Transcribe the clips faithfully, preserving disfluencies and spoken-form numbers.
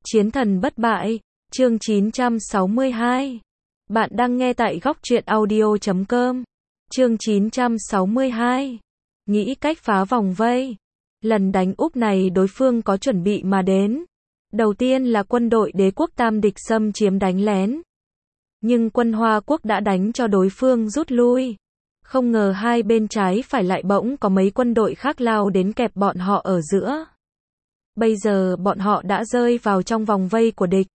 Chiến thần bất bại, chương chín trăm sáu mươi hai. Bạn đang nghe tại góc truyện audio chấm com. Chương chín trăm sáu mươi hai. Nghĩ cách phá vòng vây. Lần đánh úp này đối phương có chuẩn bị mà đến. Đầu tiên là quân đội đế quốc Tam địch xâm chiếm đánh lén. Nhưng quân Hoa quốc đã đánh cho đối phương rút lui. Không ngờ hai bên trái phải lại bỗng có mấy quân đội khác lao đến kẹp bọn họ ở giữa. Bây giờ bọn họ đã rơi vào trong vòng vây của địch.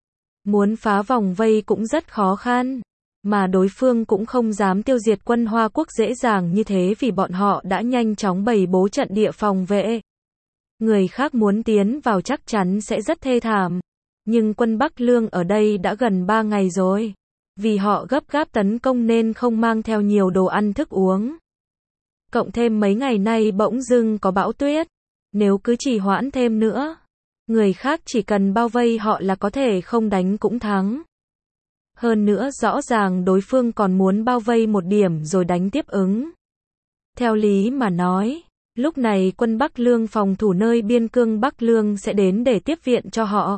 Muốn phá vòng vây cũng rất khó khăn, mà đối phương cũng không dám tiêu diệt quân Hoa quốc dễ dàng như thế vì bọn họ đã nhanh chóng bày bố trận địa phòng vệ. Người khác muốn tiến vào chắc chắn sẽ rất thê thảm, nhưng quân Bắc Lương ở đây đã gần ba ngày rồi. Vì họ gấp gáp tấn công nên không mang theo nhiều đồ ăn thức uống. Cộng thêm mấy ngày nay bỗng dưng có bão tuyết. Nếu cứ trì hoãn thêm nữa, người khác chỉ cần bao vây họ là có thể không đánh cũng thắng. Hơn nữa rõ ràng đối phương còn muốn bao vây một điểm rồi đánh tiếp ứng. Theo lý mà nói, lúc này quân Bắc Lương phòng thủ nơi biên cương Bắc Lương sẽ đến để tiếp viện cho họ.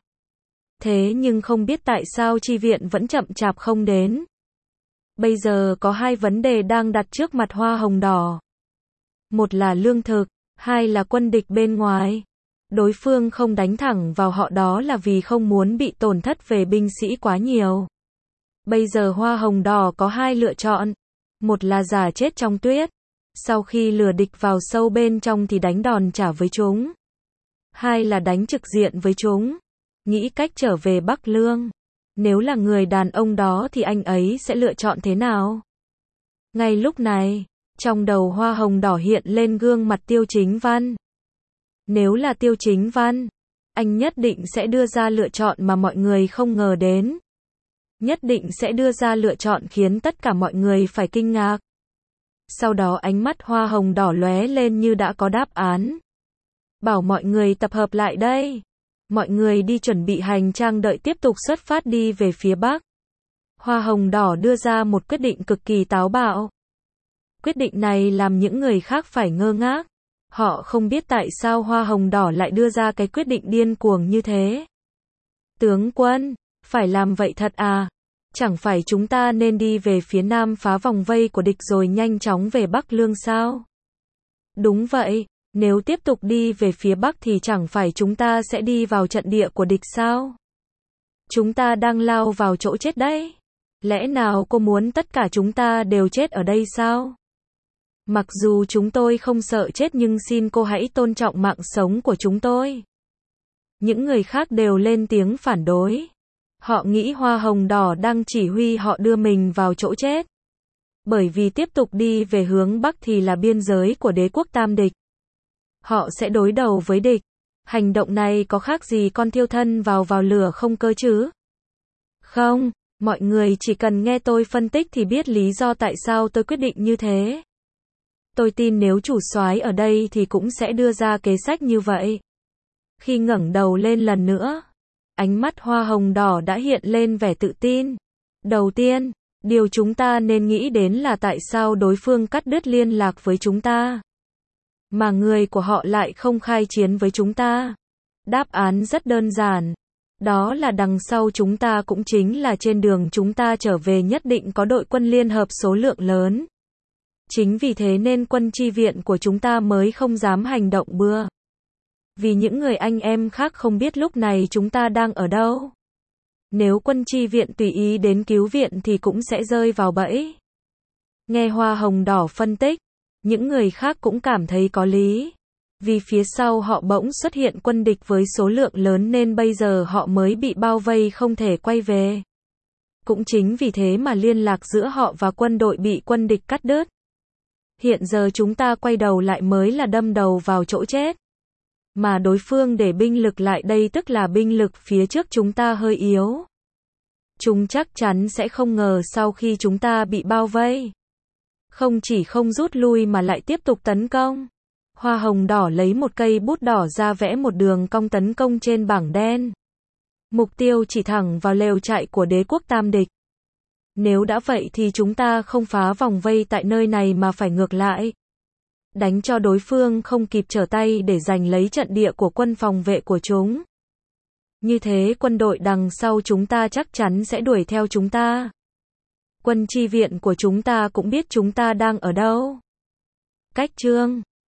Thế nhưng không biết tại sao chi viện vẫn chậm chạp không đến. Bây giờ có hai vấn đề đang đặt trước mặt Hoa Hồng Đỏ. Một là lương thực, hai là quân địch bên ngoài. Đối phương không đánh thẳng vào họ đó là vì không muốn bị tổn thất về binh sĩ quá nhiều. Bây giờ Hoa Hồng Đỏ có hai lựa chọn. Một là giả chết trong tuyết. Sau khi lừa địch vào sâu bên trong thì đánh đòn trả với chúng. Hai là đánh trực diện với chúng. Nghĩ cách trở về Bắc Lương. Nếu là người đàn ông đó thì anh ấy sẽ lựa chọn thế nào? Ngay lúc này, trong đầu Hoa Hồng Đỏ hiện lên gương mặt Tiêu Chính Văn. Nếu là Tiêu Chính Văn, anh nhất định sẽ đưa ra lựa chọn mà mọi người không ngờ đến. Nhất định sẽ đưa ra lựa chọn khiến tất cả mọi người phải kinh ngạc. Sau đó ánh mắt Hoa Hồng Đỏ lóe lên như đã có đáp án. Bảo mọi người tập hợp lại đây. Mọi người đi chuẩn bị hành trang đợi tiếp tục xuất phát đi về phía Bắc. Hoa Hồng Đỏ đưa ra một quyết định cực kỳ táo bạo. Quyết định này làm những người khác phải ngơ ngác. Họ không biết tại sao Hoa Hồng Đỏ lại đưa ra cái quyết định điên cuồng như thế. Tướng quân, phải làm vậy thật à? Chẳng phải chúng ta nên đi về phía Nam phá vòng vây của địch rồi nhanh chóng về Bắc Lương sao? Đúng vậy, nếu tiếp tục đi về phía Bắc thì chẳng phải chúng ta sẽ đi vào trận địa của địch sao? Chúng ta đang lao vào chỗ chết đấy. Lẽ nào cô muốn tất cả chúng ta đều chết ở đây sao? Mặc dù chúng tôi không sợ chết nhưng xin cô hãy tôn trọng mạng sống của chúng tôi. Những người khác đều lên tiếng phản đối. Họ nghĩ Hoa Hồng Đỏ đang chỉ huy họ đưa mình vào chỗ chết. Bởi vì tiếp tục đi về hướng Bắc thì là biên giới của đế quốc Tam địch. Họ sẽ đối đầu với địch. Hành động này có khác gì con thiêu thân vào vào lửa không cơ chứ? Không, mọi người chỉ cần nghe tôi phân tích thì biết lý do tại sao tôi quyết định như thế. Tôi tin nếu chủ soái ở đây thì cũng sẽ đưa ra kế sách như vậy. Khi ngẩng đầu lên lần nữa, ánh mắt Hoa Hồng Đỏ đã hiện lên vẻ tự tin. Đầu tiên, điều chúng ta nên nghĩ đến là tại sao đối phương cắt đứt liên lạc với chúng ta. Mà người của họ lại không khai chiến với chúng ta. Đáp án rất đơn giản. Đó là đằng sau chúng ta cũng chính là trên đường chúng ta trở về nhất định có đội quân liên hợp số lượng lớn. Chính vì thế nên quân chi viện của chúng ta mới không dám hành động bừa. Vì những người anh em khác không biết lúc này chúng ta đang ở đâu. Nếu quân chi viện tùy ý đến cứu viện thì cũng sẽ rơi vào bẫy. Nghe Hoa Hồng Đỏ phân tích, những người khác cũng cảm thấy có lý. Vì phía sau họ bỗng xuất hiện quân địch với số lượng lớn nên bây giờ họ mới bị bao vây không thể quay về. Cũng chính vì thế mà liên lạc giữa họ và quân đội bị quân địch cắt đứt. Hiện giờ chúng ta quay đầu lại mới là đâm đầu vào chỗ chết. Mà đối phương để binh lực lại đây tức là binh lực phía trước chúng ta hơi yếu. Chúng chắc chắn sẽ không ngờ sau khi chúng ta bị bao vây. Không chỉ không rút lui mà lại tiếp tục tấn công. Hoa Hồng Đỏ lấy một cây bút đỏ ra vẽ một đường cong tấn công trên bảng đen. Mục tiêu chỉ thẳng vào lều trại của đế quốc Tam địch. Nếu đã vậy thì chúng ta không phá vòng vây tại nơi này mà phải ngược lại. Đánh cho đối phương không kịp trở tay để giành lấy trận địa của quân phòng vệ của chúng. Như thế quân đội đằng sau chúng ta chắc chắn sẽ đuổi theo chúng ta. Quân chi viện của chúng ta cũng biết chúng ta đang ở đâu. Cách chương